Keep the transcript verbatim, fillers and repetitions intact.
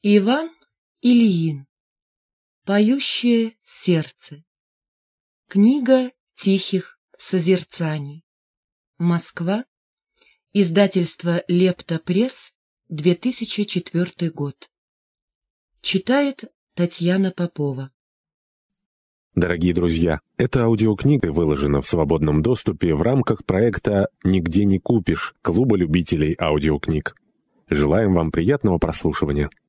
Иван Ильин. Поющее сердце. Книга тихих созерцаний. Москва. Издательство Лепта Пресс. две тысячи четвёртый год. Читает Татьяна Попова. Дорогие друзья, эта аудиокнига выложена в свободном доступе в рамках проекта «Нигде не купишь» Клуба любителей аудиокниг. Желаем вам приятного прослушивания.